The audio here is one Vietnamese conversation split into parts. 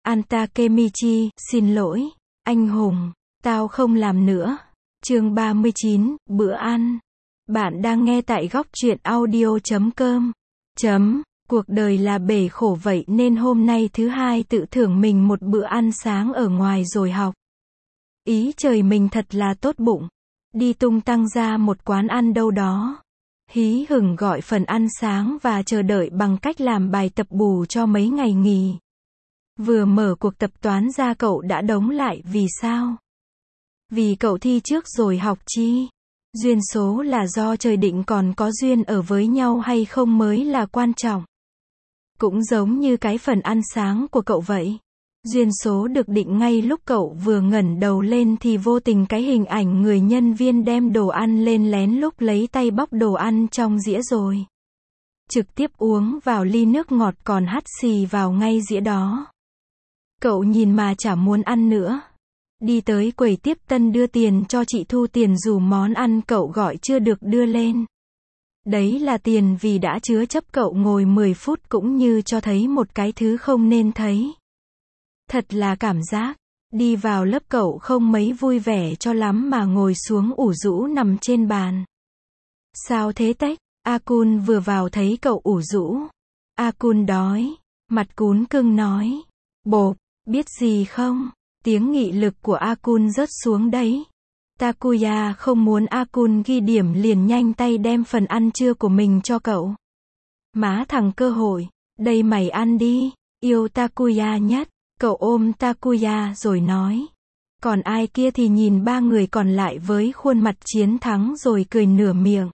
An Takemichi, xin lỗi, anh hùng, tao không làm nữa. Chương 39, bữa ăn. Bạn đang nghe tại góc truyện audio.com. Cuộc đời là bể khổ vậy nên hôm nay thứ hai tự thưởng mình một bữa ăn sáng ở ngoài rồi học. Ý trời mình thật là tốt bụng. Đi tung tăng ra một quán ăn đâu đó. Hí hửng gọi phần ăn sáng và chờ đợi bằng cách làm bài tập bù cho mấy ngày nghỉ. Vừa mở cuộc tập toán ra cậu đã đống lại vì sao? Vì cậu thi trước rồi học chi? Duyên số là do trời định, còn có duyên ở với nhau hay không mới là quan trọng. Cũng giống như cái phần ăn sáng của cậu vậy. Duyên số được định ngay lúc cậu vừa ngẩng đầu lên thì vô tình cái hình ảnh người nhân viên đem đồ ăn lên lén lúc lấy tay bóc đồ ăn trong dĩa rồi trực tiếp uống vào ly nước ngọt còn hắt xì vào ngay dĩa đó. Cậu nhìn mà chả muốn ăn nữa. Đi tới quầy tiếp tân đưa tiền cho chị thu tiền dù món ăn cậu gọi chưa được đưa lên. Đấy là tiền vì đã chứa chấp cậu ngồi 10 phút cũng như cho thấy một cái thứ không nên thấy. Thật là cảm giác. Đi vào lớp cậu không mấy vui vẻ cho lắm mà ngồi xuống ủ rũ nằm trên bàn. Sao thế Tech? A-kun vừa vào thấy cậu ủ rũ. A-kun đói. Mặt cún cưng nói. Bộp, biết gì không? Tiếng nghị lực của A-kun rớt xuống đấy. Takuya không muốn A-kun ghi điểm liền nhanh tay đem phần ăn trưa của mình cho cậu. Má thằng cơ hội. Đây mày ăn đi. Yêu Takuya nhất. Cậu ôm Takuya rồi nói. Còn ai kia thì nhìn ba người còn lại với khuôn mặt chiến thắng rồi cười nửa miệng.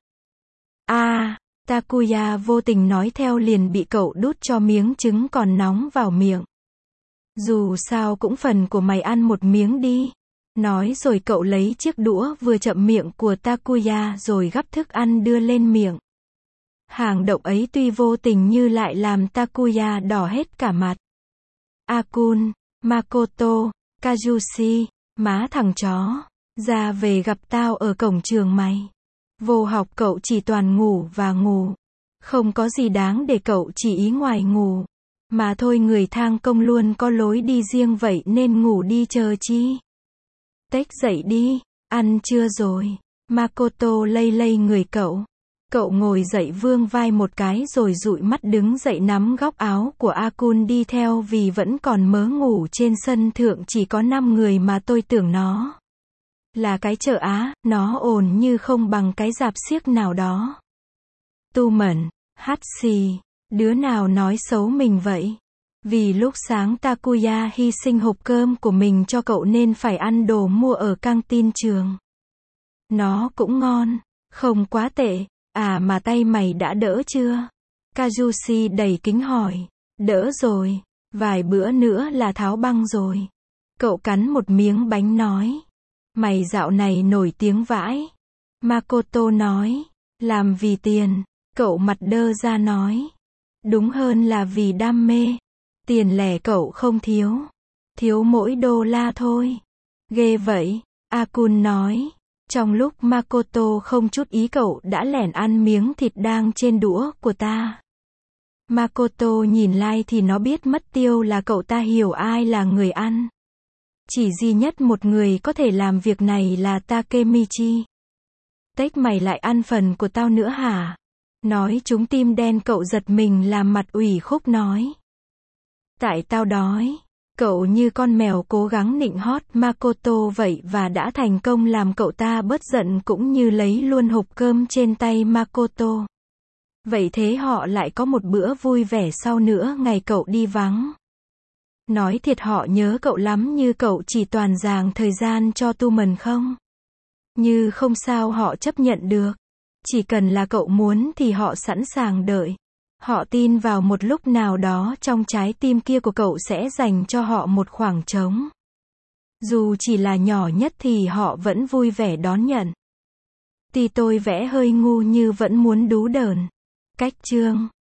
Takuya vô tình nói theo liền bị cậu đút cho miếng trứng còn nóng vào miệng. Dù sao cũng phần của mày ăn một miếng đi. Nói rồi cậu lấy chiếc đũa vừa chậm miệng của Takuya rồi gắp thức ăn đưa lên miệng. Hàng động ấy tuy vô tình như lại làm Takuya đỏ hết cả mặt. A-kun, Makoto, Kazushi, má thằng chó, ra về gặp tao ở cổng trường mày. Vô học cậu chỉ toàn ngủ và ngủ. Không có gì đáng để cậu chỉ ý ngoài ngủ. Mà thôi người thang công luôn có lối đi riêng vậy nên ngủ đi chờ chi. Tech dậy đi, ăn trưa rồi. Makoto lay lay người cậu. Cậu ngồi dậy vươn vai một cái rồi dụi mắt đứng dậy nắm góc áo của A-kun đi theo vì vẫn còn mớ ngủ trên sân thượng chỉ có 5 người mà tôi tưởng nó là cái chợ Á, nó ồn như không bằng cái rạp xiếc nào đó. Tu Mẩn, hắt xì, đứa nào nói xấu mình vậy? Vì lúc sáng Takuya hy sinh hộp cơm của mình cho cậu nên phải ăn đồ mua ở căng tin trường. Nó cũng ngon, không quá tệ. Mà tay mày đã đỡ chưa? Kazushi đầy kính hỏi. Đỡ rồi, vài bữa nữa là tháo băng rồi. Cậu cắn một miếng bánh nói. Mày dạo này nổi tiếng vãi. Makoto nói. Làm vì tiền. Cậu mặt đơ ra nói. Đúng hơn là vì đam mê. Tiền lẻ cậu không thiếu. Thiếu mỗi đô la thôi. Ghê vậy, A-kun nói. Trong lúc Makoto không chút ý cậu đã lẻn ăn miếng thịt đang trên đũa của ta. Makoto nhìn lại thì nó biết mất tiêu là cậu ta hiểu ai là người ăn. Chỉ duy nhất một người có thể làm việc này là Takemichi. Tech mày lại ăn phần của tao nữa hả? Nói trúng tim đen cậu giật mình làm mặt ủy khúc nói. Tại tao đói. Cậu như con mèo cố gắng nịnh hót Makoto vậy và đã thành công làm cậu ta bớt giận cũng như lấy luôn hộp cơm trên tay Makoto. Vậy thế họ lại có một bữa vui vẻ sau nữa ngày cậu đi vắng. Nói thiệt họ nhớ cậu lắm như cậu chỉ toàn dàng thời gian cho Tu Mẩn không? Như không sao họ chấp nhận được. Chỉ cần là cậu muốn thì họ sẵn sàng đợi. Họ tin vào một lúc nào đó trong trái tim kia của cậu sẽ dành cho họ một khoảng trống. Dù chỉ là nhỏ nhất thì họ vẫn vui vẻ đón nhận. Tuy tôi vẽ hơi ngu như vẫn muốn đú đờn. Cách chương